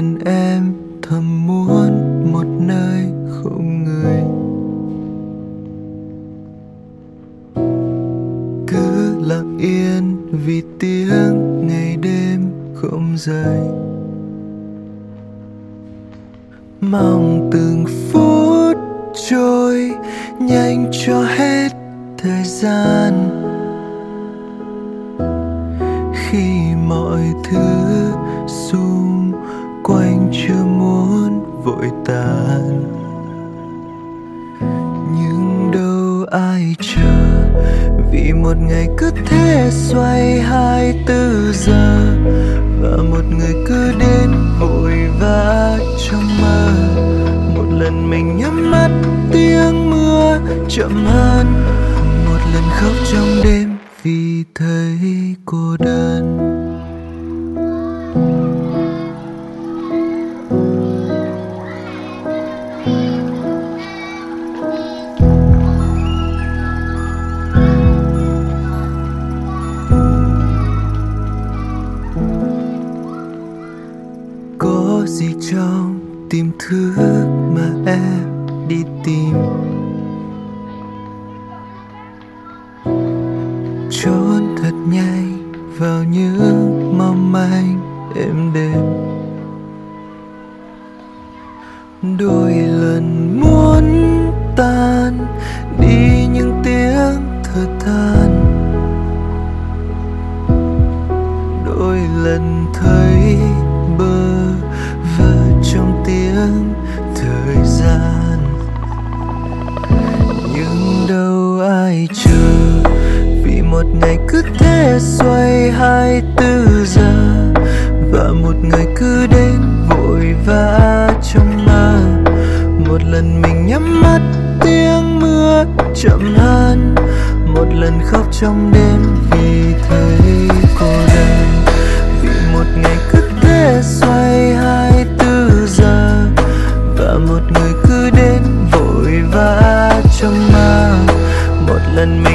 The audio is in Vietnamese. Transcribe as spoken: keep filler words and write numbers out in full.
lần em thầm muốn một nơi không người. Cứ lặng yên vì tiếng ngày đêm không rời. Mong từng phút trôi nhanh cho hết thời gian, khi mọi thứ xung quanh chưa muốn vội tàn. Nhưng đâu ai chờ, vì một ngày cứ thế xoay hai mươi tư giờ, và một người cứ đến vội vã trong mơ. Một lần mình nhắm mắt tiếng mưa chậm hơn, một lần khóc trong đêm vì thấy cô đơn. Có gì trong tim thứ mà em đi tìm, trốn thật nhanh vào những mong manh êm đềm. Đôi lần muốn tan đi những tiếng thở than, đôi lần thấy bơ vơ trong tiếng thời gian. Nhưng đâu ai chờ, vì một ngày cứ thế xoay hai mươi tư giờ, và một người cứ đến vội vã trong mơ. Một lần mình nhắm mắt tiếng mưa chậm hơn, một lần khóc trong đêm vì thấy cô đơn. Vì một ngày cứ thế xoay hai mươi tư giờ, và một người cứ đến vội vã trong mơ. Một lần mình